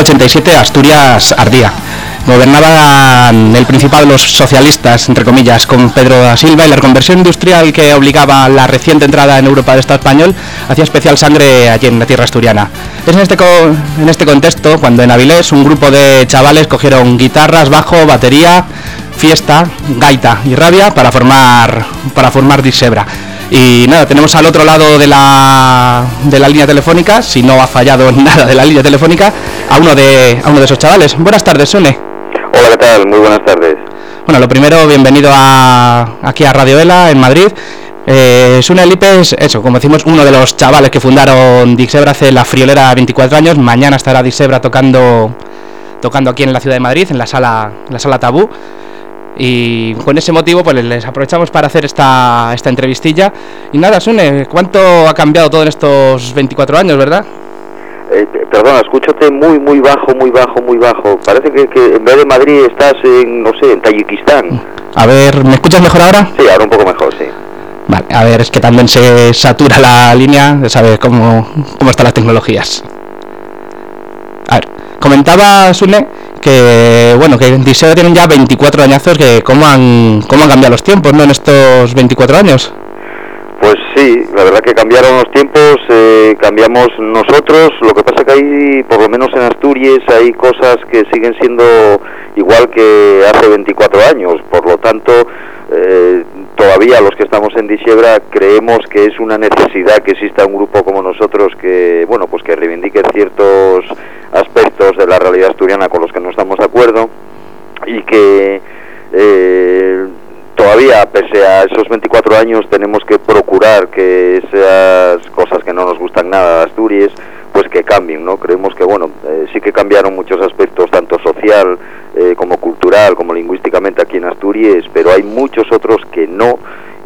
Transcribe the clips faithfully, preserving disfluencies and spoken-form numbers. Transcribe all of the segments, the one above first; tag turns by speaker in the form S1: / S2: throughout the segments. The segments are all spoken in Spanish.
S1: ochenta y siete Asturias ardía. Gobernaban el Principado los socialistas, entre comillas, con Pedro da Silva, y la reconversión industrial que obligaba la reciente entrada en Europa del Estado español hacía especial sangre allí en la tierra asturiana. Es en este, co- en este contexto cuando en Avilés un grupo de chavales cogieron guitarras, bajo, batería, fiesta, gaita y rabia para formar, para formar Disebra. Y nada, tenemos al otro lado de la, de la línea telefónica, si no ha fallado nada de la línea telefónica, a uno de, a uno de esos chavales. Buenas tardes, Sune.
S2: Hola, ¿qué tal? Muy buenas tardes.
S1: Bueno, lo primero, bienvenido a, aquí a Radio Ela, en Madrid. Eh, Sune Lipe es, eso, como decimos, uno de los chavales que fundaron Disebra hace la friolera veinticuatro años. Mañana estará Disebra tocando, tocando aquí en la ciudad de Madrid, en la sala, en la sala Tabú. Y con ese motivo pues les aprovechamos para hacer esta, esta entrevistilla. Y nada, Sune, ¿cuánto ha cambiado todo en estos veinticuatro años, verdad?
S2: Eh, perdona, escúchate muy, muy bajo, muy bajo, muy bajo. Parece que, que en vez de Madrid estás en, no sé, en Tayikistán.
S1: A ver, ¿me escuchas mejor ahora?
S2: Sí, ahora un poco mejor, sí.
S1: Vale, a ver, es que también se satura la línea, de saber cómo, cómo están las tecnologías. A ver, comentaba Sune que, bueno, que en Disebra tienen ya veinticuatro añazos, que cómo han, cómo han cambiado los tiempos, ¿no?, en estos veinticuatro años.
S2: Pues sí, la verdad que cambiaron los tiempos, eh, cambiamos nosotros. Lo que pasa que hay, por lo menos en Asturias, hay cosas que siguen siendo igual que hace veinticuatro años. Por lo tanto, eh, todavía los que estamos en Disebra creemos que es una necesidad que exista un grupo como nosotros que, bueno, pues que reivindique ciertos aspectos de la realidad asturiana con los que no estamos de acuerdo, y que eh, todavía, pese a esos veinticuatro años, tenemos que procurar que esas cosas que no nos gustan nada de Asturias, pues que cambien, ¿no? Creemos que, bueno, eh, sí que cambiaron muchos aspectos, tanto social eh, como cultural, como lingüísticamente aquí en Asturias, pero hay muchos otros que no,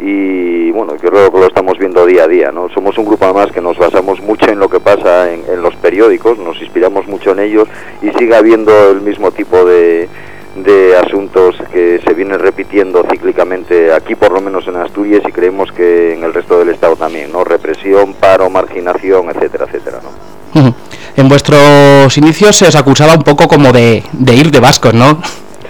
S2: y bueno, yo creo que lo estamos viendo día a día, ¿no? Somos un grupo además que nos basamos mucho en lo que pasa en, en los periódicos, nos inspiramos mucho en ellos, y sigue habiendo el mismo tipo de de asuntos que se vienen repitiendo cíclicamente aquí, por lo menos en Asturias, y creemos que en el resto del Estado también, ¿no? Represión, paro, marginación, etcétera, etcétera, ¿no?
S1: Uh-huh. En vuestros inicios se os acusaba un poco como de, de ir de vascos, ¿no?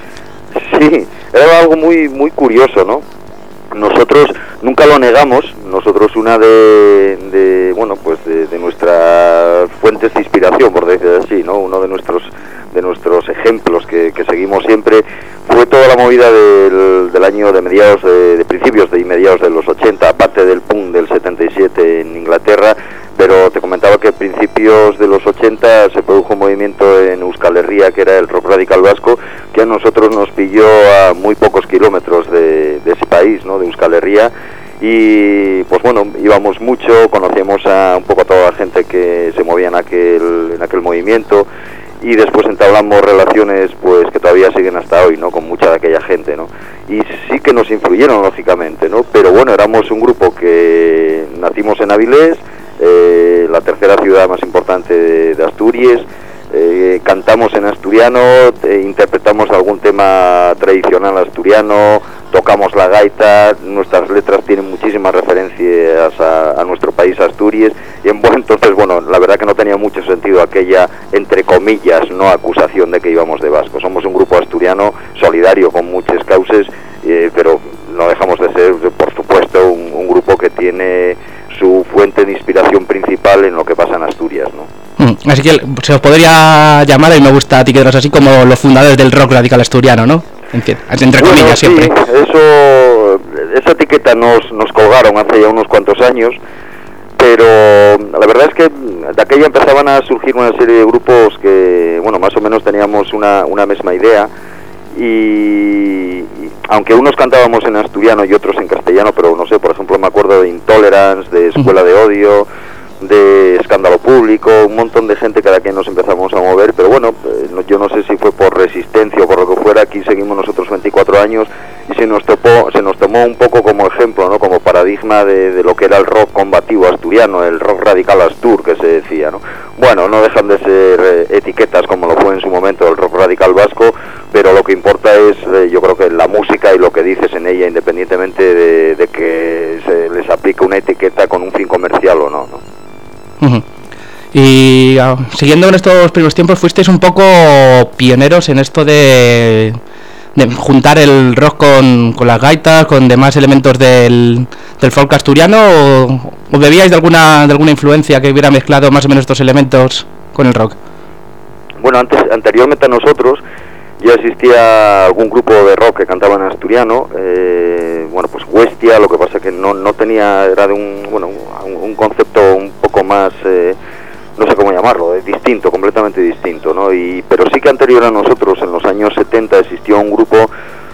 S2: Sí, era algo muy muy curioso, ¿no? Nosotros nunca lo negamos. Nosotros una de, de bueno, pues de, de nuestras fuentes de inspiración, por decir así, ¿no? Uno de nuestros de nuestros ejemplos que, que seguimos siempre fue toda la movida del, del año de mediados de, de principios de y mediados de los ochenta, aparte del punk del setenta y siete en Inglaterra. Pero te comentaba que a principios de los ochenta se produjo un movimiento en Euskal Herria, que era el rock radical vasco, que a nosotros nos pilló a muy pocos kilómetros de, de ese país, ¿no?, de Euskal Herria. Y pues bueno, íbamos mucho, conocíamos a un poco a toda la gente que se movía en aquel, en aquel movimiento, y después entablamos relaciones pues que todavía siguen hasta hoy, ¿no?, con mucha de aquella gente, ¿no? Y sí que nos influyeron, lógicamente, ¿no? Pero bueno, éramos un grupo que nacimos en Avilés, eh, la tercera ciudad más importante de, de Asturias. Eh, cantamos en asturiano, eh, interpretamos algún tema tradicional asturiano, tocamos la gaita, nuestras letras tienen muchísimas referencias a, a nuestro país, Asturias, y en, bueno, entonces, bueno, la verdad que no tenía mucho sentido aquella, entre comillas, no acusación de que íbamos de vasco. Somos un grupo asturiano solidario con muchas causas, eh, pero no dejamos de ser, por supuesto, un, un grupo que tiene su fuente de inspiración principal en lo que pasa en Asturias, ¿no?
S1: Mm, así que se os podría llamar, y me gusta etiquetaros así, como los fundadores del rock radical asturiano, ¿no? Entre
S2: bueno,
S1: comillas,
S2: sí,
S1: siempre.
S2: Eso, esa etiqueta nos, nos colgaron hace ya unos cuantos años, pero la verdad es que de aquella empezaban a surgir una serie de grupos que, bueno, más o menos teníamos una, una misma idea, y, y aunque unos cantábamos en asturiano y otros en castellano, pero no sé, por ejemplo, me acuerdo de Intolerance, de Escuela de Odio, de Escándalo Público, un montón de gente cada quien nos empezamos a mover, pero bueno, eh, no, yo no sé si fue por resistencia o por lo que fuera, aquí seguimos nosotros veinticuatro años, y se nos topó, se nos tomó un poco como ejemplo, ¿no?, como paradigma de, de lo que era el rock combativo asturiano, el rock radical astur, que se decía, ¿no? Bueno, no dejan de ser eh, etiquetas como lo fue en su momento el rock radical vasco, pero lo que importa es, eh, yo creo que la música y lo que dices en ella, independientemente de, de que se les aplique una etiqueta con un fin comercial o no, ¿no?
S1: Uh-huh. Y uh, siguiendo en estos primeros tiempos, fuisteis un poco pioneros en esto de, de juntar el rock con, con las gaitas, con demás elementos del, del folk asturiano, o, o bebíais de alguna, de alguna influencia que hubiera mezclado más o menos estos elementos con el rock.
S2: Bueno, antes, anteriormente a nosotros ya existía algún grupo de rock que cantaba en asturiano, eh, bueno, pues Huestia, lo que pasa que no, no tenía, era de un, bueno, un, un concepto un poco más, eh, no sé cómo llamarlo, eh, distinto, completamente distinto, ¿no? Y, pero sí que anterior a nosotros, en los años setenta, existió un grupo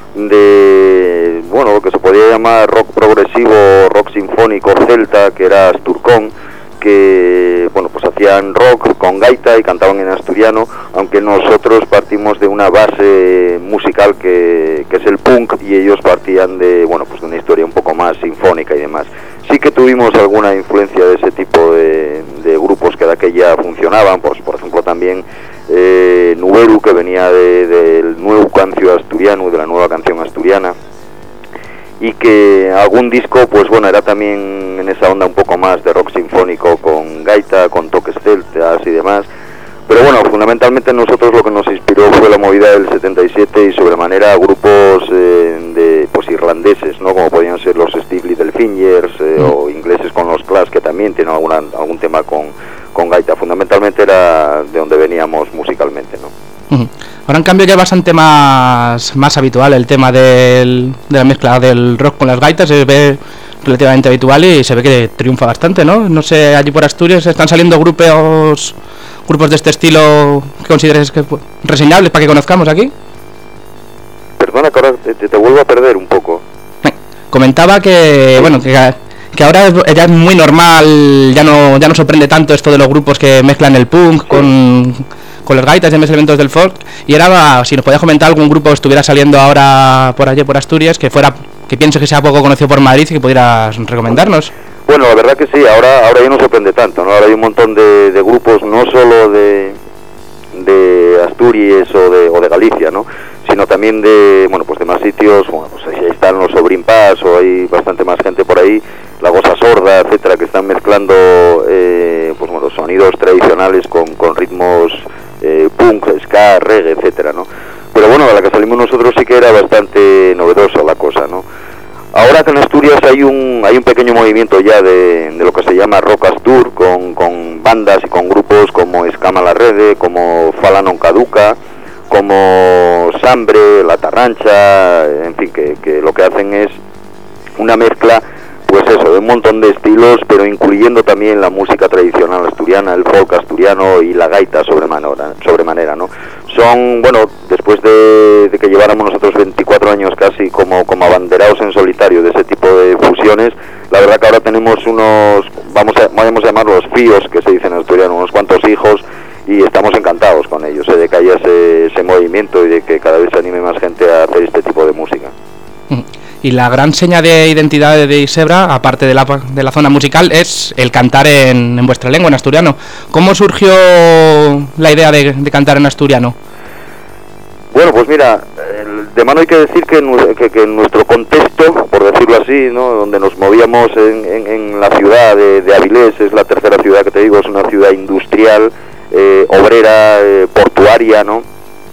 S2: de, bueno, lo que se podía llamar rock progresivo, rock sinfónico celta, que era Asturcón, que, bueno, pues hacían rock con gaita y cantaban en asturiano, aunque nosotros partimos de una base musical que, que es el punk, y ellos partían de, bueno, pues de una historia un poco más sinfónica y demás. Sí que tuvimos alguna influencia de ese tipo de, de grupos que de aquella funcionaban, pues por ejemplo también eh, Nueru, que venía de, del nuevo cancio asturiano, de la nueva canción asturiana, y que algún disco, pues bueno, era también en esa onda un poco más de rock sinfónico con gaita, con toques celtas y demás. Pero bueno, fundamentalmente nosotros lo que nos inspiró fue la movida del setenta y siete y sobremanera grupos eh, de pues irlandeses, ¿no? Como podían ser los Steve Littlefingers eh, mm. o ingleses con los Clash, que también tienen alguna, algún tema con, con gaita. Fundamentalmente era de donde veníamos musicalmente, ¿no?
S1: Uh-huh. Ahora en cambio ya es bastante más, más habitual el tema del, de la mezcla del rock con las gaitas, se ve relativamente habitual y se ve que triunfa bastante, ¿no? No sé, allí por Asturias están saliendo grupos grupos de este estilo que consideres que reseñables para que conozcamos aquí.
S2: Perdona que ahora te, te vuelvo a perder un poco.
S1: Comentaba que, bueno, que, que ahora es, ya es muy normal, ya no ya no sorprende tanto esto de los grupos que mezclan el punk sí. con... con las gaitas y demás elementos del folk, y era si nos podías comentar algún grupo que estuviera saliendo ahora por allí por Asturias, que fuera, que pienso que sea poco conocido por Madrid y que pudieras recomendarnos.
S2: Bueno, la verdad que sí, ahora ahora ya no sorprende tanto, ¿no? Ahora hay un montón de, de grupos, no solo de de Asturias o de, o de Galicia, ¿no? Sino también de, bueno, pues de más sitios, bueno, pues ahí están los Sobrin Pass, o hay bastante más gente por ahí, la Goza Sorda, etcétera, que están mezclando eh, pues bueno, sonidos tradicionales con, con ritmos eh, punk, ska, reggae, etcétera, ¿no? Pero bueno, a la que salimos nosotros sí que era bastante novedosa la cosa, ¿no? Ahora que en Asturias hay un hay un pequeño movimiento ya de, de lo que se llama Rock Astur, con, con bandas y con grupos como Escama la Rede, como Fala Non Caduca, como Sambre, La Tarrancha, en fin, que, que lo que hacen es una mezcla, pues eso, de un montón de estilos, pero incluyendo también la música tradicional asturiana, el folk asturiano y la gaita sobremanera, sobremanera, ¿no? Son, bueno, después de, de que lleváramos nosotros veinticuatro años casi como, como abanderados en solitario de ese tipo de fusiones, la verdad que ahora tenemos unos, vamos a, vamos a llamarlos fíos, que se dicen en asturiano, unos cuantos hijos, y estamos encantados con ellos, ¿eh? De que haya ese, ese movimiento y de que cada vez se anime más gente a hacer este tipo de música.
S1: Y la gran seña de identidad de Isebra, aparte de la, de la zona musical, es el cantar en, en vuestra lengua, en asturiano. ¿Cómo surgió la idea de, de cantar en asturiano?
S2: Bueno, pues mira, de mano hay que decir que, que, que en nuestro contexto, por decirlo así, ¿no? Donde nos movíamos en, en, en la ciudad de, de Avilés, es la tercera ciudad que te digo, es una ciudad industrial, eh, obrera, eh, portuaria, ¿no?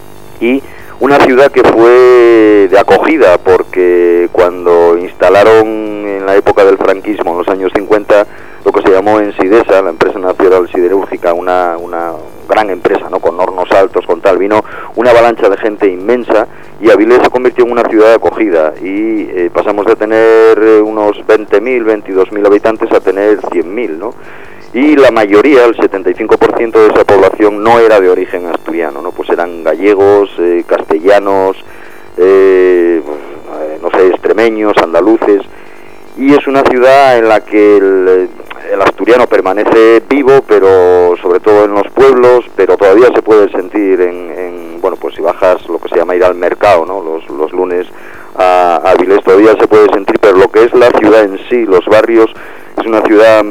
S2: Y una ciudad que fue de acogida, porque cuando instalaron en la época del franquismo, en los años cincuenta, lo que se llamó Ensidesa, la empresa nacional siderúrgica, una, una gran empresa, ¿no? Con hornos altos, con tal, vino una avalancha de gente inmensa y Avilés se convirtió en una ciudad de acogida y eh, pasamos de tener unos veinte mil, veintidós mil habitantes a tener cien mil, ¿no? Y la mayoría, el setenta y cinco por ciento de esa población no era de origen asturiano, ¿no? Pues eran gallegos, eh, castellanos, eh, no sé, extremeños, andaluces, y es una ciudad en la que el, el asturiano permanece vivo, pero sobre todo en los pueblos, pero todavía se puede sentir en, en bueno, pues si bajas lo que se llama ir al mercado, ¿no? Los, los lunes a, a Avilés todavía se puede sentir, pero lo que es la ciudad en sí, los barrios, es una ciudad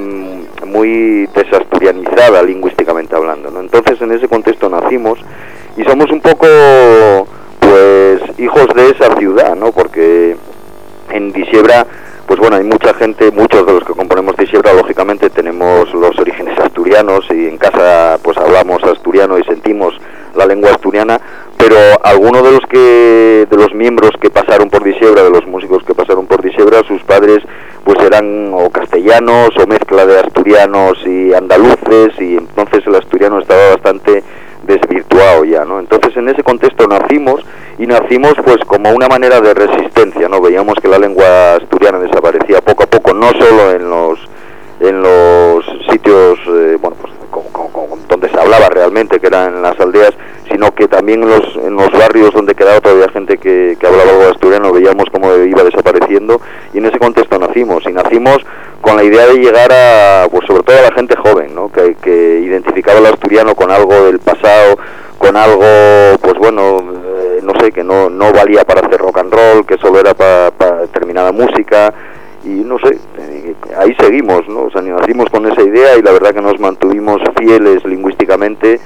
S2: muy desasturianizada lingüísticamente hablando, ¿no? Entonces en ese contexto nacimos y somos un poco pues hijos de esa ciudad, ¿no? Porque en Disiebra pues bueno, hay mucha gente, muchos de los que componemos Dixebra, lógicamente tenemos los orígenes asturianos y en casa pues hablamos asturiano y sentimos la lengua asturiana, pero algunos de los que de los miembros que pasaron por Dixebra, de los músicos que pasaron por Dixebra, sus padres pues eran o castellanos o mezcla de asturianos y andaluces, y entonces el asturiano estaba bastante desvirtuado ya, ¿no? Entonces en ese contexto nacimos, y nacimos pues como una manera de resistencia, ¿no? Veíamos que la lengua asturiana desaparecía poco a poco, no solo en los en los sitios eh, bueno pues con, con, con, donde se hablaba realmente, que eran en las aldeas, sino que también en los, en los barrios donde quedaba todavía gente que, que hablaba algo asturiano, veíamos cómo iba desapareciendo, y en ese contexto nacimos, y nacimos con la idea de llegar a, pues sobre todo a la gente joven, ¿no? Que, que identificaba el asturiano con algo del pasado, con algo, pues bueno, eh, no sé, que no, no valía para hacer rock and roll, que solo era para pa determinada música, y no sé, eh, ahí seguimos, ¿no? O sea, nacimos con esa idea y la verdad que nos mantuvimos fieles lingüísticamente,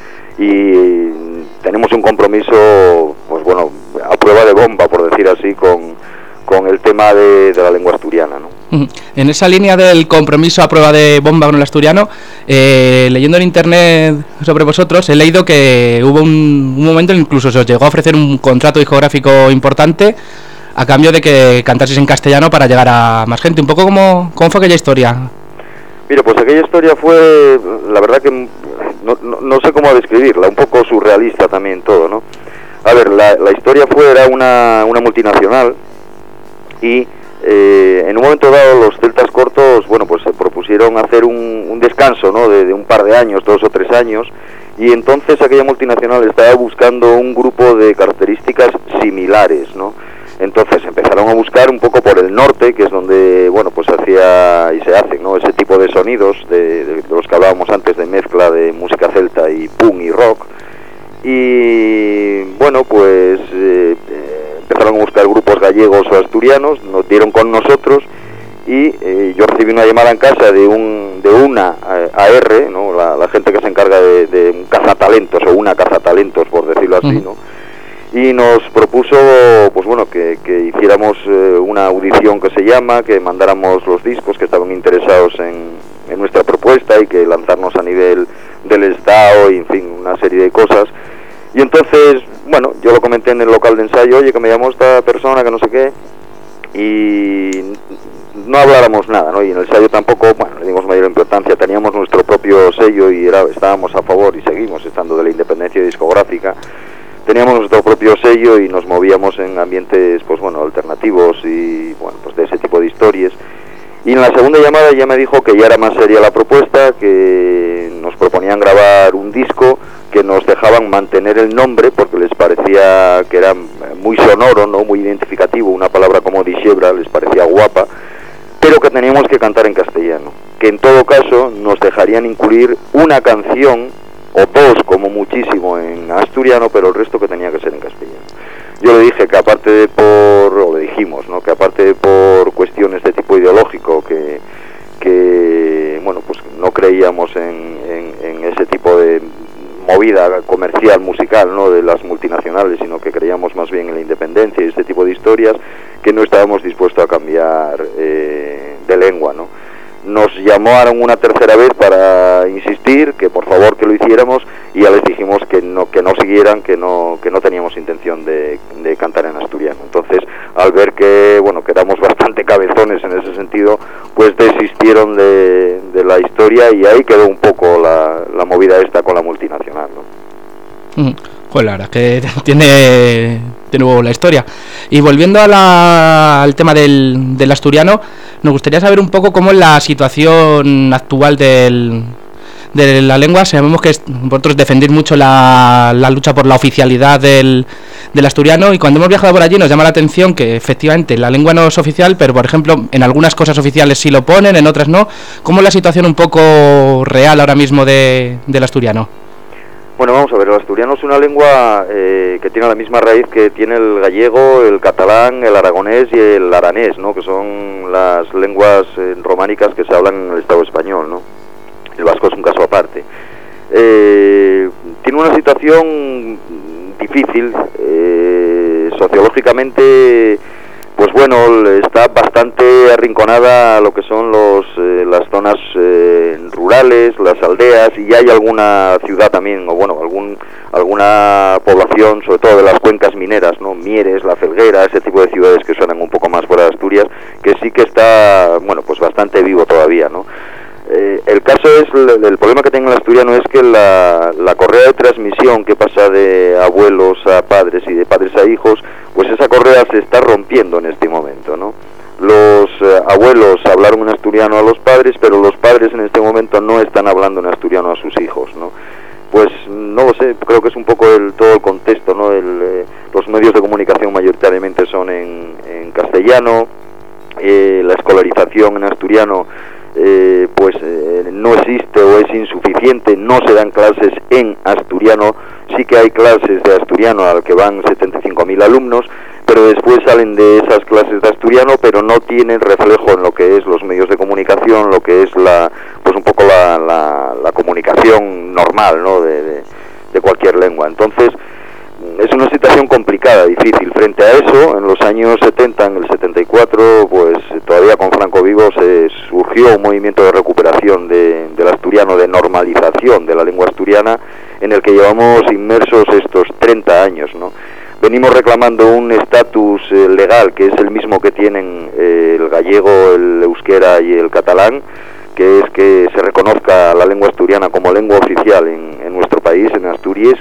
S2: y tenemos un compromiso, pues bueno, a prueba de bomba, por decir así, con, con el tema de, de la lengua asturiana, ¿no?
S1: En esa línea del compromiso a prueba de bomba con el asturiano, eh, leyendo en internet sobre vosotros, he leído que hubo un, un momento en incluso se os llegó a ofrecer un contrato discográfico importante a cambio de que cantaseis en castellano para llegar a más gente. Un poco cómo, cómo fue aquella historia.
S2: Mira, pues aquella historia fue, la verdad que no, no, no sé cómo describirla, un poco surrealista también todo, ¿no? A ver, la, la historia fue, era una, una multinacional, y eh, en un momento dado los Celtas Cortos, bueno, pues se propusieron hacer un, un descanso, ¿no? De, de un par de años, dos o tres años, y entonces aquella multinacional estaba buscando un grupo de características similares, ¿no? Entonces empezaron a buscar un poco por el norte, que es donde, bueno, pues hacía y se hacen, ¿no? Ese tipo de sonidos de, de, de los que hablábamos antes, de mezcla de música celta y punk y rock. Y bueno, pues eh, empezaron a buscar grupos gallegos o asturianos, nos dieron con nosotros, y eh, yo recibí una llamada en casa de un de una eh, A R, ¿no? La, la gente que se encarga de, de un cazatalentos, o una cazatalentos, por decirlo así, ¿no? Y nos propuso, pues bueno, que, que hiciéramos eh, una audición que se llama, que mandáramos los discos, que estaban interesados en, en nuestra propuesta, y que lanzarnos a nivel del Estado, y en fin, una serie de cosas. Y entonces, bueno, yo lo comenté en el local de ensayo, oye, que me llamó esta persona, que no sé qué, y no habláramos nada, ¿no? Y en el ensayo tampoco, bueno, le dimos mayor importancia, teníamos nuestro propio sello y era, estábamos a favor, y seguimos estando, de la independencia discográfica. Teníamos nuestro propio sello y nos movíamos en ambientes, pues bueno, alternativos y, bueno, pues de ese tipo de historias. Y en la segunda llamada ya me dijo que ya era más seria la propuesta, que nos proponían grabar un disco, que nos dejaban mantener el nombre porque les parecía que era muy sonoro, no muy identificativo, una palabra como Dixebra les parecía guapa, pero que teníamos que cantar en castellano, que en todo caso nos dejarían incluir una canción o dos como muchísimo en asturiano, pero el resto que tenía que ser en castellano. Yo le dije que aparte de por, o le dijimos, ¿no? Que aparte de por cuestiones de tipo ideológico, que, que bueno, pues no creíamos en, en, en ese tipo de movida comercial, musical, ¿no? De las multinacionales, sino que creíamos más bien en la independencia y este tipo de historias, que no estábamos dispuestos a cambiar eh, de lengua, ¿no? Nos llamaron una tercera vez para insistir que por favor que lo hiciéramos, y ya les dijimos que no que no siguieran, que no que no teníamos intención de, de cantar en asturiano. Entonces, al ver que bueno que éramos bastante cabezones en ese sentido, pues desistieron de, de la historia, y ahí quedó un poco la, la movida esta con la multinacional, ¿no?
S1: Mm. Pues la verdad es que tiene de nuevo la historia. Y volviendo a la, al tema del, del asturiano, nos gustaría saber un poco cómo es la situación actual del, de la lengua. Sabemos que vosotros defendéis mucho la, la lucha por la oficialidad del, del asturiano, y cuando hemos viajado por allí nos llama la atención que efectivamente la lengua no es oficial, pero por ejemplo en algunas cosas oficiales sí lo ponen, en otras no. ¿Cómo es la situación un poco real ahora mismo de, del asturiano?
S2: Bueno, vamos a ver, el asturiano es una lengua eh, que tiene la misma raíz que tiene el gallego, el catalán, el aragonés y el aranés, ¿no? Que son las lenguas eh, románicas que se hablan en el Estado español, ¿no? El vasco es un caso aparte. Eh, tiene una situación difícil, eh, sociológicamente, pues bueno, bueno, está bastante arrinconada lo que son los eh, las zonas eh, rurales, las aldeas, y hay alguna ciudad también, o bueno, algún alguna población, sobre todo de las cuencas mineras, ¿no? Mieres, La Felguera, ese tipo de ciudades que suenan un poco más fuera de Asturias, que sí que está, bueno, pues bastante vivo todavía, ¿no? Eh, el caso es, el, el problema que tenga el asturiano es que la, la correa de transmisión que pasa de abuelos a padres y de padres a hijos, pues esa correa se está rompiendo en este momento, ¿no? Los eh, abuelos hablaron en asturiano a los padres, pero los padres en este momento no están hablando en asturiano a sus hijos, ¿no? Pues no lo sé, creo que es un poco el, todo el contexto, ¿no? El, eh, los medios de comunicación mayoritariamente son en, en castellano, eh, la escolarización en asturiano Eh, pues eh, no existe o es insuficiente, no se dan clases en asturiano. Sí que hay clases de asturiano al que van setenta y cinco mil alumnos, pero después salen de esas clases de asturiano, pero no tienen reflejo en lo que es los medios de comunicación, lo que es la, pues un poco la, la, la comunicación normal, ¿no? de, de, de cualquier lengua. Entonces es una situación complicada, difícil. Frente a eso, en los años setenta, en el setenta y cuatro, pues todavía con Franco vivo, se surgió un movimiento de recuperación de, del asturiano, de normalización de la lengua asturiana, en el que llevamos inmersos estos treinta años, ¿no? Venimos reclamando un estatus eh, legal que es el mismo que tienen eh, el gallego, el euskera y el catalán, que es que se reconozca la lengua asturiana como lengua oficial en, en nuestro país, en Asturias.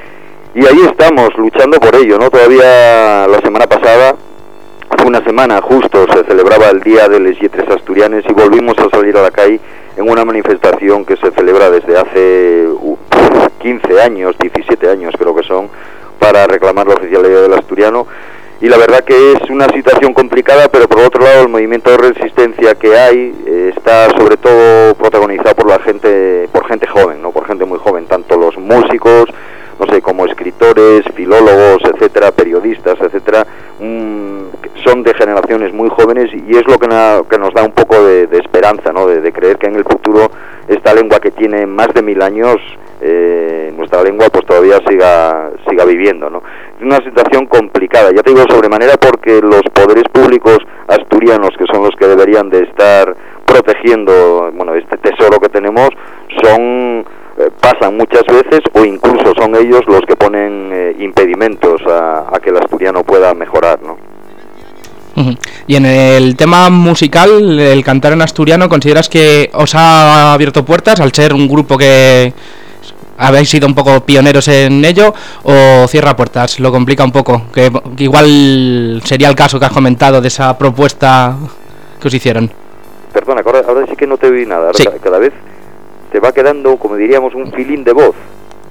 S2: Y ahí estamos luchando por ello, ¿no? Todavía la semana pasada, hace una semana justo, se celebraba el Día de les Lletres Asturianes y volvimos a salir a la calle en una manifestación que se celebra desde hace uh, quince años, diecisiete años creo que son, para reclamar la oficialidad del asturiano. Y la verdad que es una situación complicada, pero por otro lado el movimiento de resistencia que hay eh, está sobre todo protagonizado por la gente, por gente joven, ¿no? Por gente muy joven, tanto los músicos, no sé, como escritores, filólogos, etcétera, periodistas, etcétera, mmm, son de generaciones muy jóvenes, y es lo que, na, que nos da un poco de, de esperanza, ¿no? De, de creer que en el futuro esta lengua que tiene más de mil años, eh, nuestra lengua pues todavía siga siga viviendo, ¿no? Es una situación complicada, ya te digo sobremanera, porque los poderes públicos asturianos, que son los que deberían de estar protegiendo, bueno, este tesoro que tenemos, son pasan muchas veces, o incluso son ellos los que ponen eh, impedimentos a, a que el asturiano pueda mejorar, ¿no?
S1: Uh-huh. Y en el tema musical, el cantar en asturiano, ¿consideras que os ha abierto puertas al ser un grupo que habéis sido un poco pioneros en ello, o cierra puertas, lo complica un poco? Que, que igual sería el caso que has comentado de esa propuesta que os hicieron.
S2: Perdona, ahora, ahora sí que no te oí nada, ahora sí. Cada vez te va quedando, como diríamos, un filín de voz.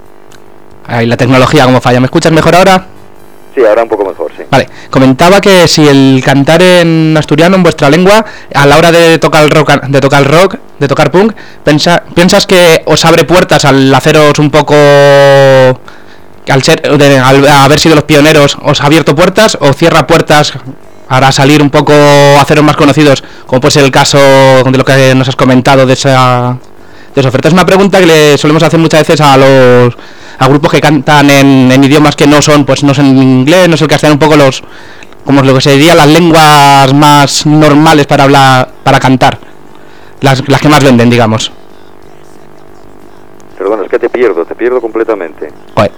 S1: Ay, la tecnología como falla. ¿Me escuchas mejor ahora?
S2: Sí, ahora un poco mejor, sí.
S1: Vale, comentaba que si el cantar en asturiano, en vuestra lengua, a la hora de tocar el rock, de tocar rock, de tocar punk, pensa, ¿piensas que os abre puertas al haceros un poco, al ser, de, al haber sido los pioneros, os ha abierto puertas, o cierra puertas para salir un poco, haceros más conocidos, como puede ser el caso de lo que nos has comentado de esa... de oferta? Es una pregunta que le solemos hacer muchas veces a los a grupos que cantan en, en idiomas que no son, pues no son inglés, no es el castellano, un poco los, como lo que se diría las lenguas más normales para hablar, para cantar, las, las que más venden, digamos.
S2: Perdona, es que te pierdo, te pierdo completamente.
S1: Joder.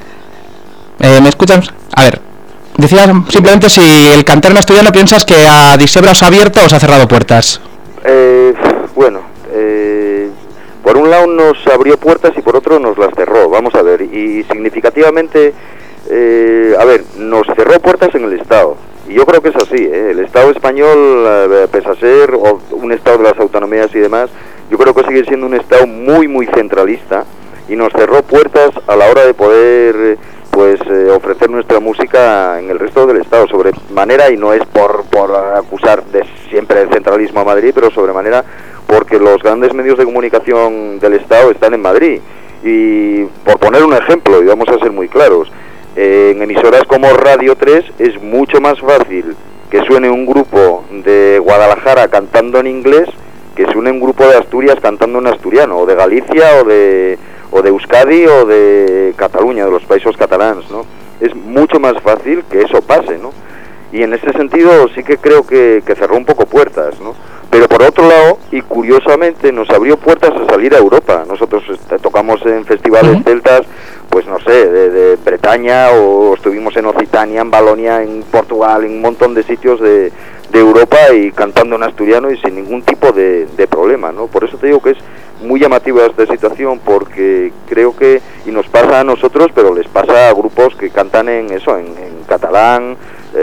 S1: Eh, ¿Me escuchas? A ver, decía simplemente si el cantar en asturiano piensas que a Disebra os ha abierto o os ha cerrado puertas.
S2: Eh, bueno, eh... por un lado nos abrió puertas y por otro nos las cerró, vamos a ver, y significativamente, eh, a ver, nos cerró puertas en el Estado, y yo creo que es así, ¿eh? El Estado español, eh, pese a ser o un Estado de las autonomías y demás, yo creo que sigue siendo un Estado muy, muy centralista, y nos cerró puertas a la hora de poder, pues, eh, ofrecer nuestra música en el resto del Estado, sobremanera, y no es por, por acusar de siempre el centralismo a Madrid, pero sobremanera porque los grandes medios de comunicación del Estado están en Madrid. Y por poner un ejemplo, y vamos a ser muy claros, eh, en emisoras como Radio tres es mucho más fácil que suene un grupo de Guadalajara cantando en inglés que suene un grupo de Asturias cantando en asturiano, o de Galicia, o de, o de Euskadi, o de Cataluña, de los países catalanes, ¿no? Es mucho más fácil que eso pase, ¿no? y en ese sentido sí que creo que, que cerró un poco puertas, ¿no? Pero por otro lado, y curiosamente, nos abrió puertas a salir a Europa. Nosotros este, tocamos en festivales uh-huh. celtas, pues no sé, de, de Bretaña, o estuvimos en Occitania, en Valonia, en Portugal, en un montón de sitios de, de Europa, y cantando en asturiano y sin ningún tipo de, de problema, ¿no? Por eso te digo que es muy llamativa esta situación, porque creo que, y nos pasa a nosotros, pero les pasa a grupos que cantan en eso, en, en catalán,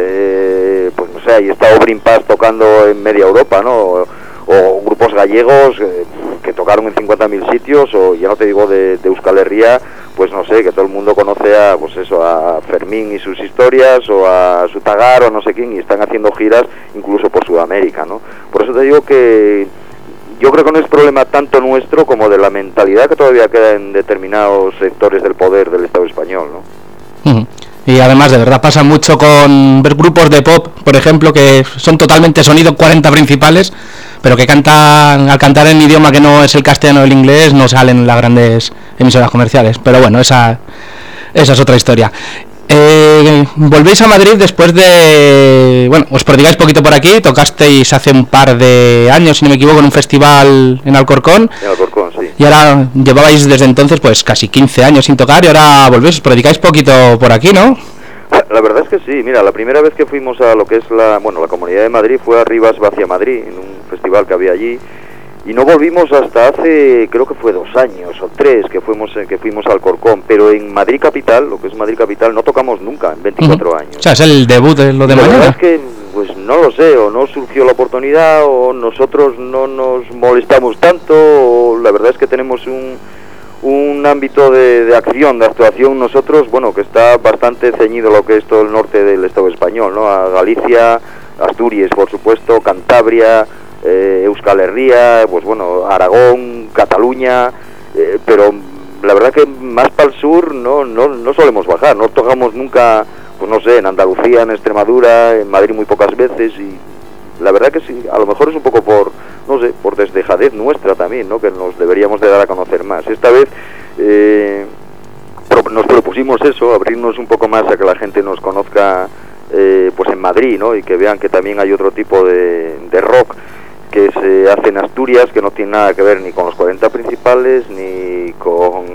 S2: eh, pues no sé, ahí está Obrin Paz tocando en media Europa, ¿no? O, o grupos gallegos eh, que tocaron en cincuenta mil sitios, o ya no te digo de, de Euskal Herria, pues no sé, que todo el mundo conoce a, pues eso, a Fermín y sus historias, o a Sutagar, o no sé quién, y están haciendo giras incluso por Sudamérica, ¿no? Por eso te digo que yo creo que no es problema tanto nuestro como de la mentalidad que todavía queda en determinados sectores del poder del Estado español, ¿no?
S1: Uh-huh. Y además de verdad pasa mucho con ver grupos de pop, por ejemplo, que son totalmente sonido cuarenta principales, pero que cantan, al cantar en idioma que no es el castellano o el inglés, no salen las grandes emisoras comerciales. Pero bueno, esa, esa es otra historia. Eh, volvéis a Madrid después de... Bueno, os prodigáis poquito por aquí, tocasteis hace un par de años, si no me equivoco, en un festival en Alcorcón.
S2: En Alcorcón, sí.
S1: Y ahora llevabais desde entonces pues casi quince años sin tocar, y ahora volvéis, os prodigáis poquito por aquí, ¿no?
S2: La verdad es que sí. Mira, la primera vez que fuimos a lo que es la, bueno, la Comunidad de Madrid fue a Rivas Vacia Madrid, en un festival que había allí. Y no volvimos hasta hace, creo que fue dos años o tres que fuimos que fuimos al Alcorcón, pero en Madrid Capital, lo que es Madrid Capital, no tocamos nunca en veinticuatro uh-huh. años.
S1: O sea, es el debut de lo de mañana.
S2: La verdad es que, pues no lo sé, o no surgió la oportunidad, o nosotros no nos molestamos tanto, o la verdad es que tenemos un, un ámbito de, de acción, de actuación nosotros, bueno, que está bastante ceñido a lo que es todo el norte del Estado español, ¿no? A Galicia, Asturias, por supuesto, Cantabria, Eh, Euskal Herria, pues bueno, Aragón, Cataluña, eh, pero la verdad que más para el sur no, no no solemos bajar, no tocamos nunca, pues no sé, en Andalucía, en Extremadura, en Madrid muy pocas veces, y la verdad que sí, a lo mejor es un poco por, no sé, por desdejadez nuestra también, ¿no? Que nos deberíamos de dar a conocer más. Esta vez eh, pro, nos propusimos eso, abrirnos un poco más a que la gente nos conozca eh, pues en Madrid, ¿no? Y que vean que también hay otro tipo de, de rock que se hace en Asturias, que no tiene nada que ver ni con los cuarenta principales, ni con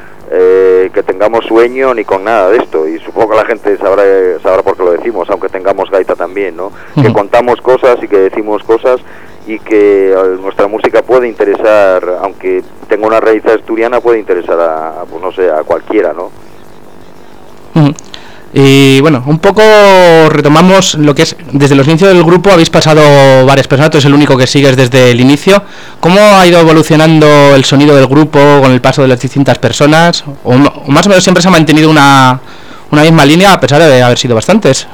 S2: eh, que tengamos sueño, ni con nada de esto. Y supongo que la gente sabrá sabrá por qué lo decimos, aunque tengamos gaita también, ¿no? Uh-huh. Que contamos cosas y que decimos cosas, y que eh, nuestra música puede interesar, aunque tenga una raíz asturiana, puede interesar a, pues no sé, a cualquiera, ¿no?
S1: Uh-huh. Y bueno, un poco retomamos lo que es, desde los inicios del grupo habéis pasado varias personas, tú eres el único que sigues desde el inicio. ¿Cómo ha ido evolucionando el sonido del grupo con el paso de las distintas personas? ¿O, o más o menos siempre se ha mantenido una, una misma línea a pesar de haber sido bastantes?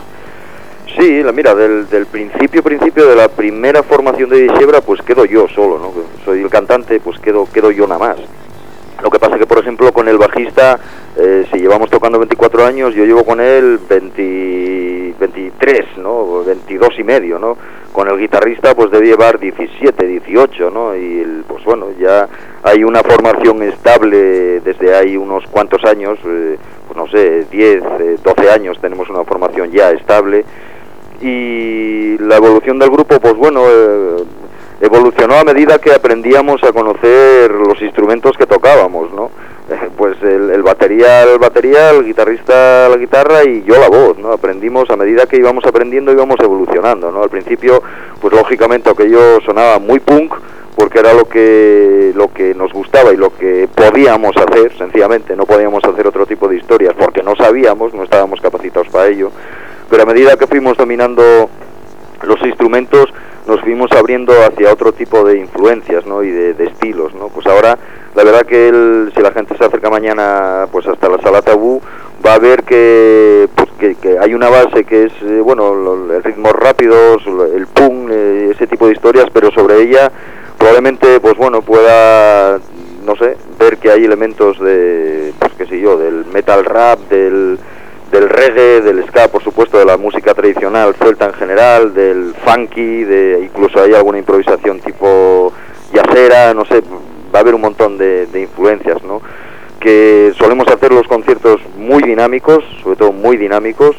S2: Sí, la, mira, del, del principio, principio de la primera formación de Dixebra, pues quedo yo solo, ¿no? Soy el cantante, pues quedo, quedo yo nada más. Lo que pasa que, por ejemplo, con el bajista, eh, si llevamos tocando veinticuatro años, yo llevo con él veinte, veintitrés, ¿no? veintidós y medio, ¿no? Con el guitarrista, pues debe llevar diecisiete, dieciocho, ¿no? Y, el, pues bueno, ya hay una formación estable desde hay unos cuantos años, eh, pues no sé, diez, doce años tenemos una formación ya estable. Y la evolución del grupo, pues bueno... Eh, evolucionó a medida que aprendíamos a conocer los instrumentos que tocábamos, ¿no? Eh, pues el, el batería, el batería, el guitarrista la guitarra y yo la voz, ¿no? Aprendimos a medida que íbamos aprendiendo, íbamos evolucionando, ¿no? Al principio, pues lógicamente aquello sonaba muy punk, porque era lo que lo que nos gustaba y lo que podíamos hacer, sencillamente, no podíamos hacer otro tipo de historias porque no sabíamos, no estábamos capacitados para ello, pero a medida que fuimos dominando los instrumentos, nos fuimos abriendo hacia otro tipo de influencias, ¿no? Y de, de estilos, ¿no? Pues ahora, la verdad que el, si la gente se acerca mañana pues hasta la Sala Tabú, va a ver que, pues, que, que hay una base que es, eh, bueno, los ritmos rápidos, el punk, eh, ese tipo de historias, pero sobre ella probablemente, pues bueno, pueda, no sé, ver que hay elementos de, pues qué sé yo, del metal rap, del... del reggae, del ska, por supuesto, de la música tradicional celta en general, del funky, de incluso hay alguna improvisación tipo jazzera, no sé, va a haber un montón de, de influencias, ¿no? Que solemos hacer los conciertos muy dinámicos, sobre todo muy dinámicos,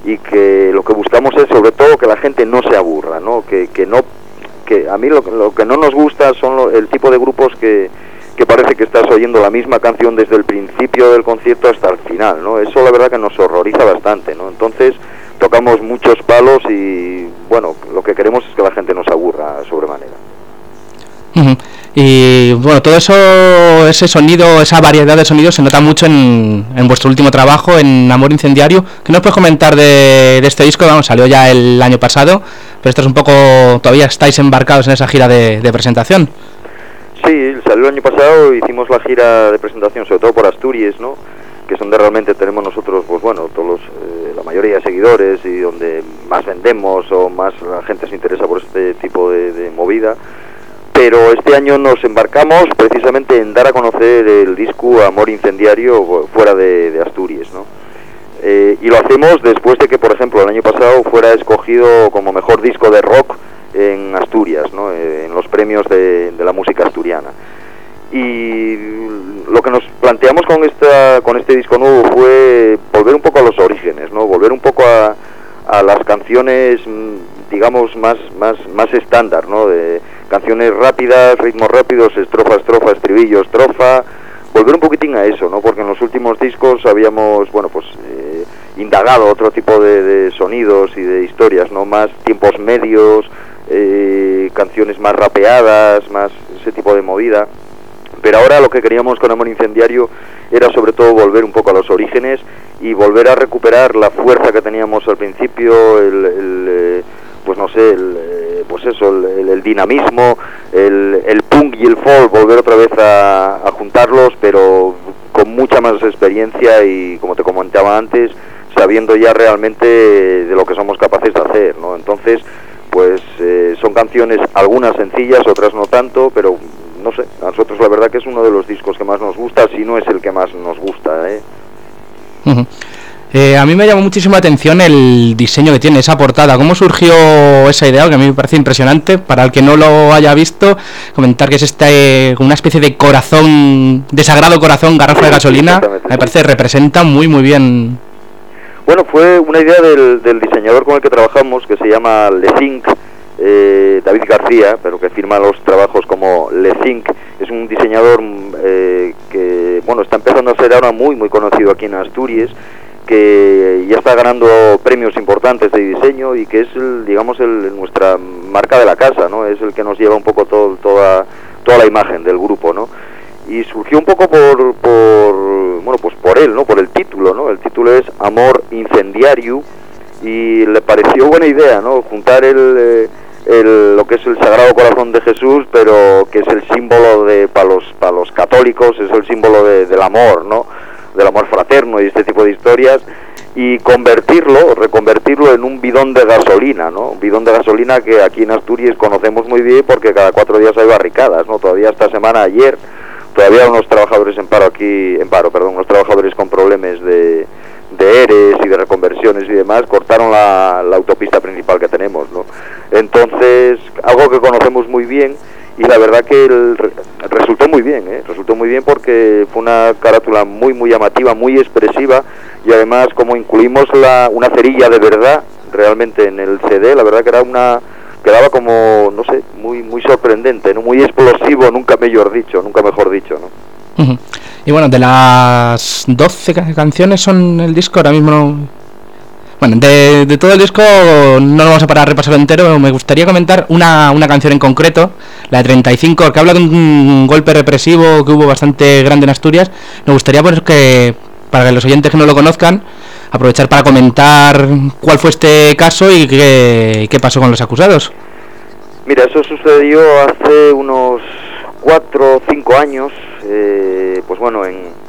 S2: y que lo que buscamos es sobre todo que la gente no se aburra, ¿no? Que, que no que a mí lo, lo que no nos gusta son lo, el tipo de grupos que, que parece que estás oyendo la misma canción desde el principio del concierto hasta el final, ¿no? Eso la verdad que nos horroriza bastante, ¿no? Entonces tocamos muchos palos y bueno, lo que queremos es que la gente no se aburra sobremanera.
S1: Uh-huh. Y bueno, todo eso, ese sonido, esa variedad de sonidos se nota mucho en, en vuestro último trabajo, en Amor Incendiario. ¿Qué nos puedes comentar de, de este disco? Vamos, salió ya el año pasado, pero esto es un poco, todavía estáis embarcados en esa gira de, de presentación.
S2: Sí, salió el año pasado, hicimos la gira de presentación, sobre todo por Asturias, ¿no? Que es donde realmente tenemos nosotros, pues bueno, todos los, eh, la mayoría de seguidores y donde más vendemos o más la gente se interesa por este tipo de, de movida. Pero este año nos embarcamos precisamente en dar a conocer el disco Amor Incendiario fuera de, de Asturias, ¿no? Eh, y lo hacemos después de que, por ejemplo, el año pasado fuera escogido como mejor disco de rock en Asturias, ¿no? Eh, en los premios de, de la música asturiana. Y lo que nos planteamos con esta con este disco nuevo fue volver un poco a los orígenes, ¿no? Volver un poco a, a las canciones, digamos, más más más estándar, ¿no? De canciones rápidas, ritmos rápidos, estrofa, estrofa, estribillo, estrofa, volver un poquitín a eso, ¿no? Porque en los últimos discos habíamos, bueno, pues eh, indagado otro tipo de, de sonidos y de historias, ¿no? Más tiempos medios, eh, canciones más rapeadas, más ese tipo de movida. Pero ahora lo que queríamos con Amor Incendiario era sobre todo volver un poco a los orígenes y volver a recuperar la fuerza que teníamos al principio, el, el eh, pues no sé, el, eh, pues eso, el, el dinamismo, el, el punk y el folk, volver otra vez a, a juntarlos, pero con mucha más experiencia y, como te comentaba antes, sabiendo ya realmente de lo que somos capaces de hacer, ¿no? Entonces, pues eh, son canciones, algunas sencillas, otras no tanto, pero no sé, a nosotros la verdad que es uno de los discos que más nos gusta, si no es el que más nos gusta, ¿eh?
S1: Uh-huh. Eh, a mí me llamó muchísimo la atención el diseño que tiene esa portada. ¿Cómo surgió esa idea? Que a mí me parece impresionante. Para el que no lo haya visto, comentar que es este, eh, una especie de corazón, de sagrado corazón, garrafa de gasolina. Me parece que representa muy muy bien.
S2: Bueno, fue una idea del, del diseñador con el que trabajamos, que se llama Lezink, eh, David García, pero que firma los trabajos como Lezink. Es un diseñador eh, que, bueno, está empezando a ser ahora muy muy conocido aquí en Asturias, que ya está ganando premios importantes de diseño y que es, el, digamos, el, nuestra marca de la casa, ¿no? Es el que nos lleva un poco todo, toda, toda la imagen del grupo, ¿no? Y surgió un poco por, por, bueno, pues por él, ¿no? Por el título, ¿no? El título es Amor Incendiario y le pareció buena idea, ¿no? Juntar el, el lo que es el Sagrado Corazón de Jesús, pero que es el símbolo de, para los, para los católicos, es el símbolo de, del amor, ¿no? Del amor fraterno y este tipo de historias, y convertirlo, reconvertirlo en un bidón de gasolina, ¿no? Un bidón de gasolina que aquí en Asturias conocemos muy bien porque cada cuatro días hay barricadas, ¿no? Todavía esta semana, ayer, todavía unos trabajadores en paro aquí, en paro, perdón, unos trabajadores con problemas de, de eres y de reconversiones y demás, cortaron la, la autopista principal que tenemos, ¿no? Entonces, algo que conocemos muy bien. Y la verdad que el, resultó muy bien, ¿eh? Resultó muy bien porque fue una carátula muy muy llamativa, muy expresiva, y además como incluimos la, una cerilla de verdad realmente en el C D, la verdad que era una, quedaba como, no sé, muy muy sorprendente, ¿no? Muy explosivo, nunca mejor dicho, nunca mejor dicho, ¿no?
S1: Uh-huh. Y bueno, de las doce canciones son el disco, ahora mismo no... Bueno, de, de todo el disco no lo vamos a parar a repasarlo entero. Me gustaría comentar una, una canción en concreto, la de treinta y cinco, que habla de un golpe represivo que hubo bastante grande en Asturias. Me gustaría, pues, que, para que los oyentes que no lo conozcan, aprovechar para comentar cuál fue este caso y qué, qué pasó con los acusados.
S2: Mira, eso sucedió hace unos cuatro o cinco años, eh, pues bueno, en...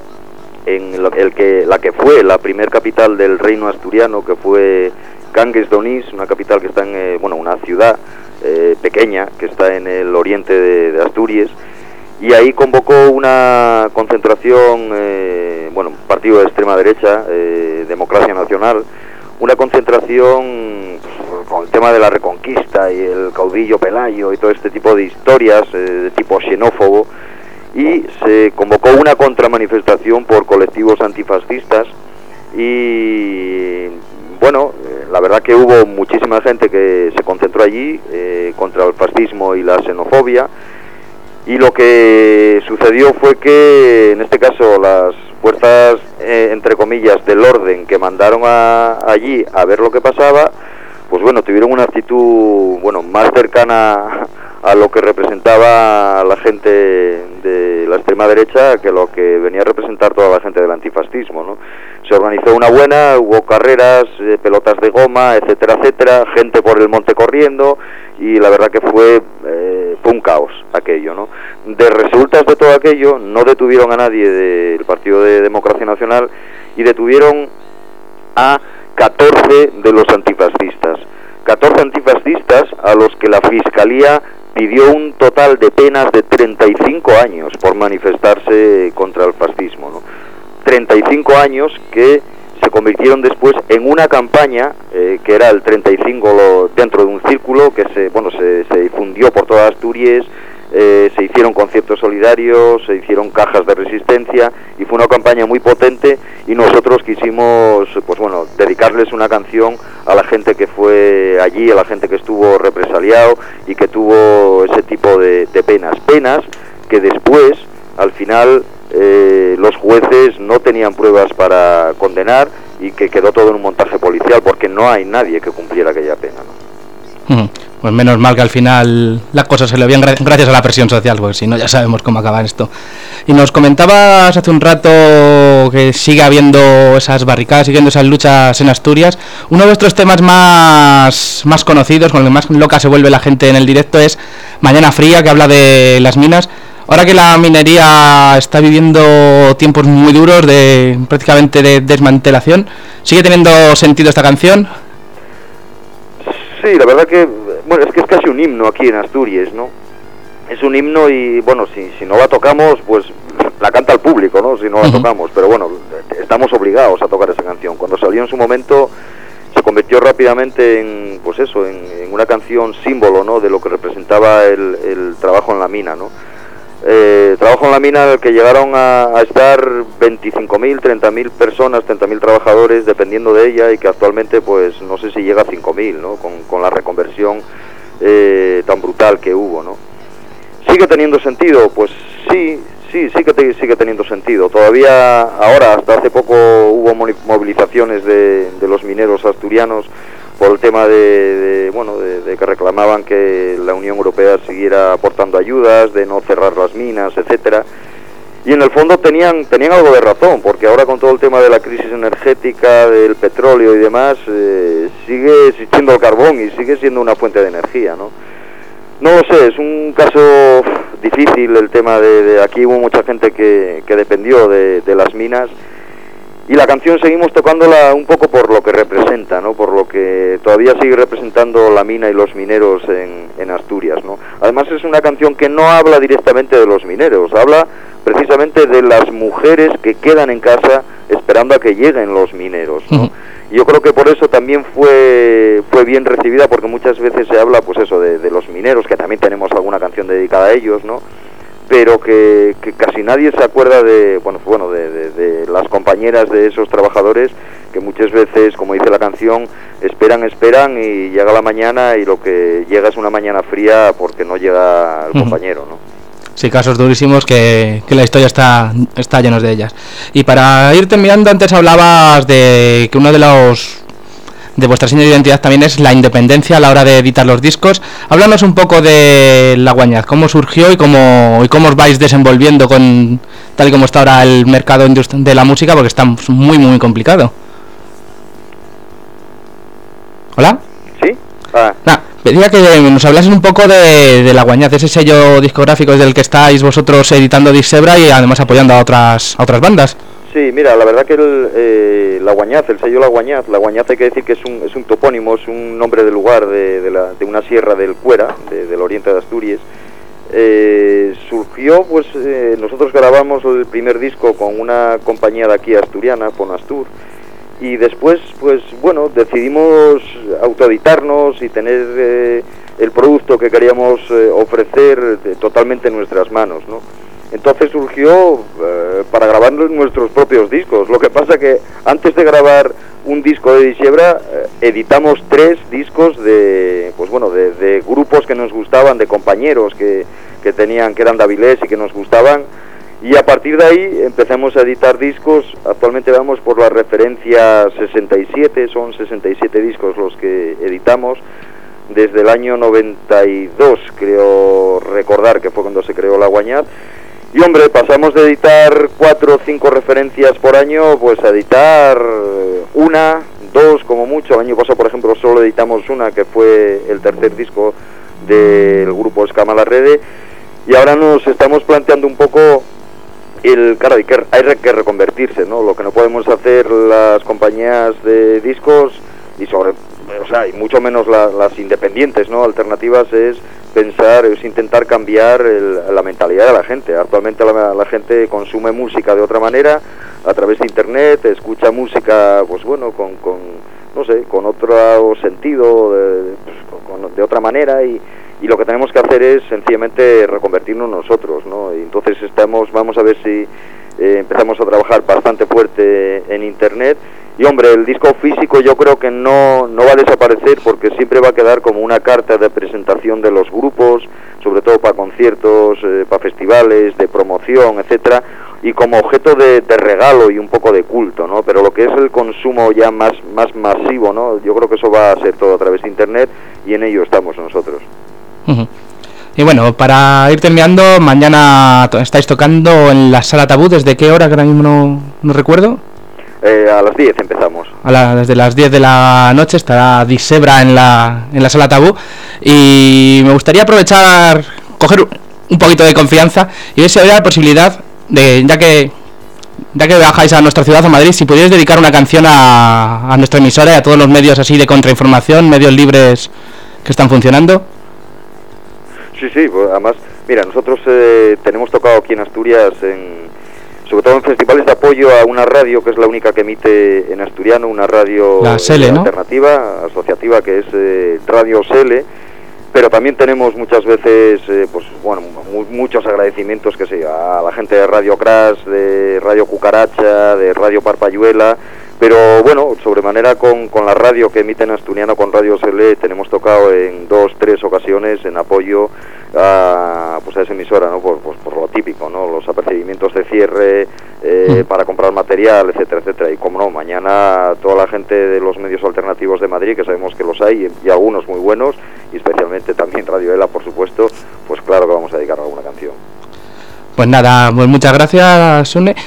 S2: en lo, el que la que fue la primer capital del reino asturiano, que fue Cangues d'Onís, una capital que está en, eh, bueno, una ciudad eh, pequeña que está en el oriente de, de Asturias, y ahí convocó una concentración, eh, bueno, un partido de extrema derecha, eh, Democracia Nacional, una concentración pues, con el tema de la Reconquista y el caudillo Pelayo y todo este tipo de historias eh, de tipo xenófobo, y se convocó una contramanifestación por colectivos antifascistas y, bueno, la verdad que hubo muchísima gente que se concentró allí eh, contra el fascismo y la xenofobia, y lo que sucedió fue que, en este caso, las fuerzas, eh, entre comillas, del orden que mandaron a, allí a ver lo que pasaba, pues bueno, tuvieron una actitud, bueno, más cercana a lo que representaba la gente de la extrema derecha que lo que venía a representar toda la gente del antifascismo, ¿no? Se organizó una buena, hubo carreras, eh, pelotas de goma, etcétera, etcétera, gente por el monte corriendo, y la verdad que fue, eh, fue un caos aquello, ¿no? De resultas de todo aquello, no detuvieron a nadie del Partido de Democracia Nacional y detuvieron a catorce de los antifascistas. catorce antifascistas a los que la Fiscalía pidió un total de penas de treinta y cinco años por manifestarse contra el fascismo, ¿no? treinta y cinco años que se convirtieron después en una campaña eh, que era el treinta y cinco lo, dentro de un círculo que se bueno se, se difundió por toda Asturias. Eh, se hicieron conciertos solidarios, se hicieron cajas de resistencia y fue una campaña muy potente, y nosotros quisimos, pues bueno, dedicarles una canción a la gente que fue allí, a la gente que estuvo represaliado y que tuvo ese tipo de, de penas, penas que después, al final, eh, los jueces no tenían pruebas para condenar y que quedó todo en un montaje policial porque no hay nadie que cumpliera aquella pena, ¿no?
S1: Pues menos mal que al final las cosas se le veían gracias a la presión social, porque si no ya sabemos cómo acaba esto. Y nos comentabas hace un rato que sigue habiendo esas barricadas, siguiendo esas luchas en Asturias. Uno de nuestros temas más, más conocidos, con el que más loca se vuelve la gente en el directo, es Mañana Fría, que habla de las minas. Ahora que la minería está viviendo tiempos muy duros, de prácticamente de desmantelación, ¿sigue teniendo sentido esta canción?
S2: Sí, la verdad que, bueno, es que es casi un himno aquí en Asturias, ¿no? Es un himno y, bueno, si, si no la tocamos, pues la canta el público, ¿no? Si no la uh-huh. tocamos, pero bueno, estamos obligados a tocar esa canción. Cuando salió en su momento, se convirtió rápidamente en, pues eso, en, en una canción símbolo, ¿no? De lo que representaba el, el trabajo en la mina, ¿no? Eh, trabajo en la mina en el que llegaron a, a estar veinticinco mil, treinta mil personas, treinta mil trabajadores dependiendo de ella, y que actualmente pues no sé si llega a cinco mil, ¿no? Con, con la reconversión eh, tan brutal que hubo, ¿no? ¿Sigue teniendo sentido? Pues sí, sí, sí que te, sigue teniendo sentido. Todavía ahora, hasta hace poco hubo movilizaciones de, de los mineros asturianos por el tema de, de bueno de, de que reclamaban que la Unión Europea siguiera aportando ayudas, de no cerrar las minas, etcétera. Y en el fondo tenían tenían algo de razón, porque ahora con todo el tema de la crisis energética, del petróleo y demás, eh, sigue existiendo el carbón y sigue siendo una fuente de energía, ¿no? No lo sé, es un caso difícil el tema de, de aquí hubo mucha gente que, que dependió de, de las minas. Y la canción seguimos tocándola un poco por lo que representa, ¿no? Por lo que todavía sigue representando la mina y los mineros en, en Asturias, ¿no? Además es una canción que no habla directamente de los mineros, habla precisamente de las mujeres que quedan en casa esperando a que lleguen los mineros, ¿no? Uh-huh. Y yo creo que por eso también fue fue bien recibida, porque muchas veces se habla, pues eso, de, de los mineros, que también tenemos alguna canción dedicada a ellos, ¿no? Pero que, que casi nadie se acuerda de bueno bueno de, de, de las compañeras de esos trabajadores que muchas veces, como dice la canción, esperan, esperan y llega la mañana y lo que llega es una mañana fría porque no llega el uh-huh. compañero, ¿no?
S1: Sí, casos durísimos que, que la historia está, está llena de ellas. Y para ir terminando, antes hablabas de que uno de los de vuestra seña de identidad también es la independencia a la hora de editar los discos. Háblanos un poco de La Guañaz, cómo surgió y cómo y cómo os vais desenvolviendo con tal y como está ahora el mercado de la música, porque está muy muy complicado. ¿Hola?
S2: Sí. Ah.
S1: Nah, pedía que nos hablases un poco de, de La Guañaz, ese sello discográfico del que estáis vosotros editando Disebra y además apoyando a otras a otras bandas.
S2: Sí, mira, la verdad que el, eh, La Guañaz, el sello La Guañaz, La Guañaz hay que decir que es un, es un topónimo, es un nombre de lugar de, de, la, de una sierra del Cuera, de, del oriente de Asturias. Eh, surgió, pues eh, nosotros grabamos el primer disco con una compañía de aquí asturiana, Fonastur, y después, pues bueno, decidimos autoeditarnos y tener eh, el producto que queríamos eh, ofrecer de, totalmente en nuestras manos, ¿no? entonces surgió eh, para grabar nuestros propios discos. Lo que pasa que antes de grabar un disco de Dixebra, eh, editamos tres discos de, pues bueno, de, de grupos que nos gustaban, de compañeros que, que tenían, que eran de Avilés y que nos gustaban, y a partir de ahí empezamos a editar discos. Actualmente vamos por la referencia sesenta y siete, son sesenta y siete discos los que editamos, desde el año noventa y dos, creo recordar que fue cuando se creó La Guañat. Y hombre, pasamos de editar cuatro o cinco referencias por año, pues a editar una, dos como mucho. El año pasado, por ejemplo, solo editamos una, que fue el tercer disco del grupo Escamalarrede, y ahora nos estamos planteando un poco el, claro, hay que, hay que reconvertirse, ¿no? Lo que no podemos hacer las compañías de discos, y sobre, o sea, y mucho menos la, las independientes, ¿no? Alternativas, es pensar, es intentar cambiar el, la mentalidad de la gente. Actualmente la, la gente consume música de otra manera, a través de internet, escucha música, pues bueno, con, con no sé, con otro sentido, de, pues, con, de otra manera, y, y lo que tenemos que hacer es sencillamente reconvertirnos nosotros, ¿no? Y entonces estamos, vamos a ver si eh, empezamos a trabajar bastante fuerte en internet. Y hombre, el disco físico yo creo que no, no va a desaparecer, porque siempre va a quedar como una carta de presentación de los grupos, sobre todo para conciertos, eh, para festivales, de promoción, etcétera, y como objeto de, de regalo y un poco de culto, ¿no? Pero lo que es el consumo ya más, más masivo, ¿no? Yo creo que eso va a ser todo a través de internet, y en ello estamos nosotros.
S1: Uh-huh. Y bueno, para ir terminando, mañana estáis tocando en la Sala Tabú. ¿Desde qué hora, que ahora mismo no, no recuerdo?
S2: Eh, a las diez empezamos.
S1: A la, desde las diez de la noche estará Dixebra en la, en la Sala Tabú, y me gustaría aprovechar, coger un poquito de confianza y ver si habría la posibilidad de, ya que ya que viajáis a nuestra ciudad, a Madrid, si pudierais dedicar una canción a, a nuestra emisora y a todos los medios así de contrainformación, medios libres que están funcionando.
S2: Sí, sí, pues además, mira, nosotros eh, tenemos tocado aquí en Asturias, en sobre todo en festivales de apoyo a una radio que es la única que emite en asturiano, una radio
S1: la S L, ¿no?
S2: alternativa, asociativa, que es eh, Radio S L, pero también tenemos muchas veces, eh, pues bueno, mu- muchos agradecimientos, que sé, a la gente de Radio Crash, de Radio Cucaracha, de Radio Parpayuela, pero bueno, sobremanera con, con la radio que emite en asturiano, con Radio S L, tenemos tocado en dos, tres ocasiones en apoyo a, pues a esa emisora, ¿no? Por, pues, por lo típico, ¿no? Los apercibimientos de cierre, eh, mm. para comprar material, etcétera, etcétera. Y como no, mañana toda la gente de los medios alternativos de Madrid, que sabemos que los hay, y, y algunos muy buenos, y especialmente también Radio Ela, por supuesto, pues claro que vamos a dedicar alguna canción.
S1: Pues nada, pues muchas gracias, Sune,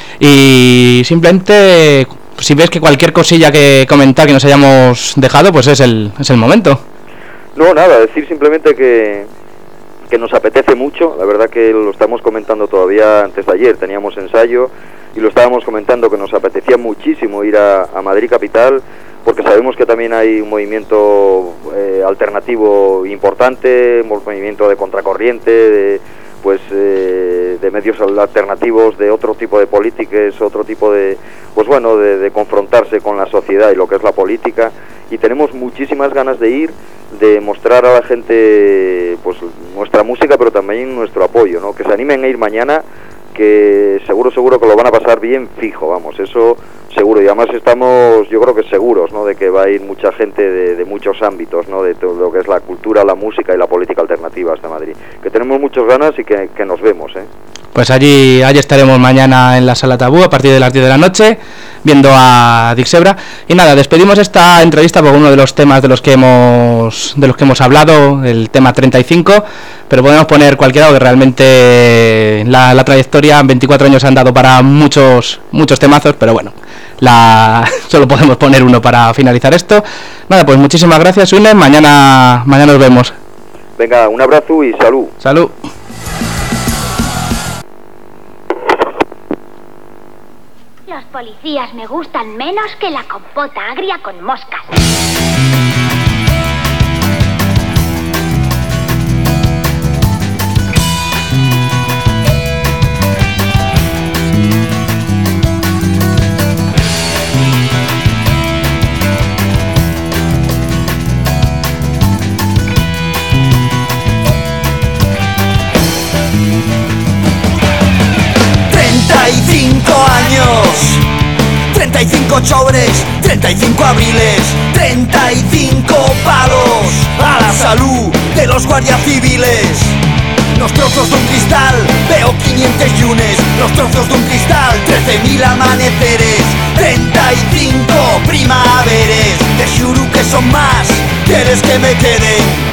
S1: y simplemente, si ves que cualquier cosilla que comentar que nos hayamos dejado, pues es el, es el momento.
S2: No, nada, decir simplemente que que nos apetece mucho, la verdad que lo estamos comentando todavía antes de ayer, teníamos ensayo y lo estábamos comentando, que nos apetecía muchísimo ir a, a Madrid capital, porque sabemos que también hay un movimiento eh, alternativo importante, un movimiento de contracorriente, de, pues eh, de medios alternativos, de otro tipo de políticas, otro tipo de, pues bueno, de, de confrontarse con la sociedad y lo que es la política, y tenemos muchísimas ganas de ir, de mostrar a la gente pues nuestra música, pero también nuestro apoyo, ¿no? Que se animen a ir mañana, que seguro seguro que lo van a pasar bien fijo, vamos, eso seguro, y además estamos, yo creo que seguros, ¿no? De que va a ir mucha gente de, de muchos ámbitos, ¿no? De todo lo que es la cultura, la música y la política alternativa hasta Madrid, que tenemos muchas ganas y que, que nos vemos, ¿eh?
S1: Pues allí, allí estaremos mañana en la Sala Tabú a partir de las diez de la noche, viendo a Dixebra. Y nada, despedimos esta entrevista por uno de los temas de los que hemos de los que hemos hablado, el tema treinta y cinco, pero podemos poner cualquiera, porque realmente la, la trayectoria, veinticuatro años han dado para muchos muchos temazos, pero bueno, la solo podemos poner uno para finalizar esto. Nada, pues muchísimas gracias, Une, mañana, mañana nos vemos.
S2: Venga, un abrazo y salud.
S1: Salud.
S3: Los policías me gustan menos que la compota agria con moscas.
S4: treinta y cinco chobres, treinta y cinco abriles, treinta y cinco palos a la salud de los guardias civiles. Los trozos de un cristal, veo quinientos yunes. Los trozos de un cristal, trece mil amaneceres, treinta y cinco primaveres. Te juro que son más, ¿quieres que me queden?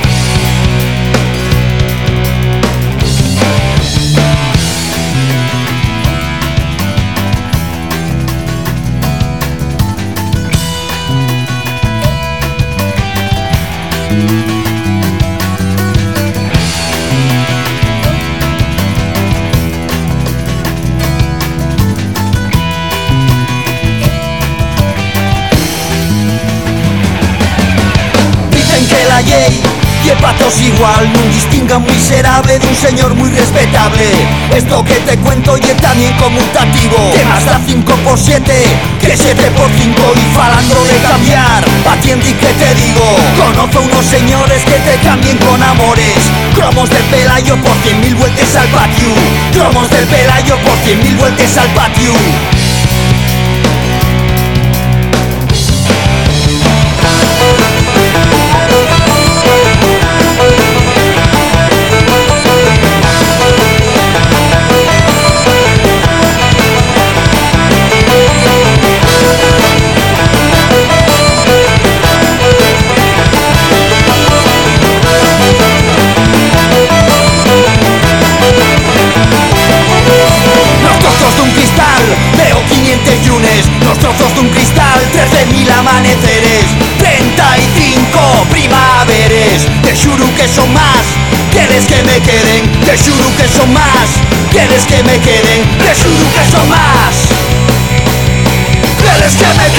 S4: Y el patos igual, no distinga un miserable de un señor muy respetable. Esto que te cuento y es también conmutativo. Que más da cinco por siete, que siete por cinco. Y falando de cambiar, atiende y que te digo. Conozco unos señores que te cambien con amores. Cromos del Pelayo por cien mil vueltas al patio. Cromos del Pelayo por cien mil vueltas al patio. Los trozos de un cristal, trece mil amaneceres, treinta y cinco primaveres. Te juro que son más, ¿quieres que me queden? Te juro que son más, ¿quieres que me queden? Te juro que son más, ¿quieres que me queden?